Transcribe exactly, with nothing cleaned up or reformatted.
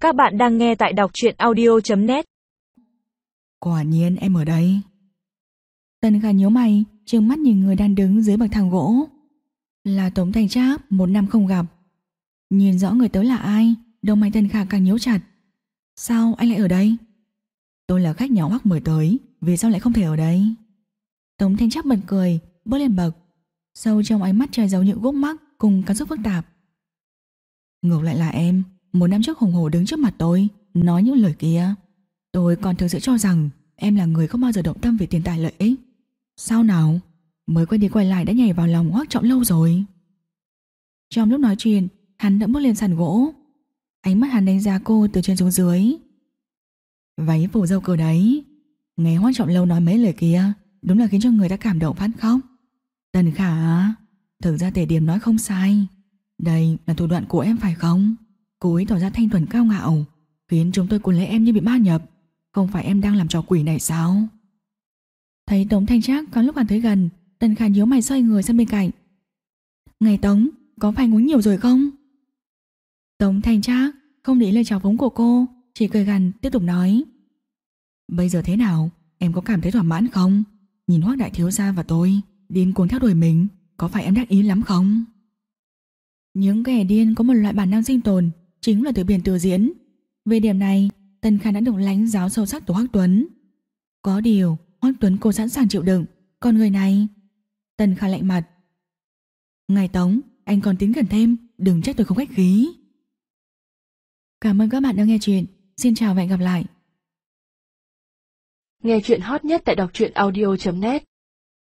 Các bạn đang nghe tại đọc truyện audio chấm net. Quả nhiên em ở đây. Tần Khả nhíu mày, trừng mắt nhìn người đang đứng dưới bậc thang gỗ. Là Tống Thanh Trác, một năm không gặp. Nhìn rõ người tới là ai, đầu mày Tần Khả càng nhíu chặt. Sao anh lại ở đây? Tôi là khách nhà Hoắc mời tới, vì sao lại không thể ở đây? Tống Thanh Trác bật cười, bước lên bậc. Sâu trong ánh mắt che giấu những gút mắc cùng cảm xúc phức tạp. Ngược lại là em, một năm trước hùng hổ đứng trước mặt tôi, nói những lời kia. Tôi còn thực sự cho rằng em là người không bao giờ động tâm về tiền tài lợi ích. Sao nào? Mới quay đi quay lại đã nhảy vào lòng Hoắc Trọng Lâu rồi. Trong lúc nói chuyện, hắn đã bước lên sàn gỗ. Ánh mắt hắn đánh giá cô từ trên xuống dưới. Váy phủ dâu cờ đấy. Nghe Hoắc Trọng Lâu nói mấy lời kia, đúng là khiến cho người ta cảm động phát khóc. Tần Khả, thực ra Tề Điềm nói không sai. Đây là thủ đoạn của em phải không? Cô ấy tỏ ra thanh thuần cao ngạo, khiến chúng tôi cuốn lấy em như bị ma nhập. Không phải em đang làm trò quỷ này sao? Thấy Tống Thanh Trác có lúc hắn tới gần, Tần Khả nhíu mày xoay người sang bên cạnh. Ngày Tống, có phải uống nhiều rồi không? Tống Thanh Trác không để lời chào phúng của cô, chỉ cười gằn tiếp tục nói. Bây giờ thế nào? Em có cảm thấy thỏa mãn không? Nhìn Hoắc đại thiếu gia và tôi điên cuồng theo đuổi mình, có phải em đắc ý lắm không? Những kẻ điên có một loại bản năng sinh tồn, chính là từ biển từ diễn. Về điểm này, Tần Khả đã được lãnh giáo sâu sắc từ Hoắc Tuấn. Có điều, Hoắc Tuấn cô sẵn sàng chịu đựng, còn người này... Tần Khả lạnh mặt. Ngài Tống, anh còn tiến gần thêm, đừng trách tôi không khách khí. Cảm ơn các bạn đã nghe chuyện. Xin chào và hẹn gặp lại. Nghe chuyện hot nhất tại đọc truyện audio chấm net.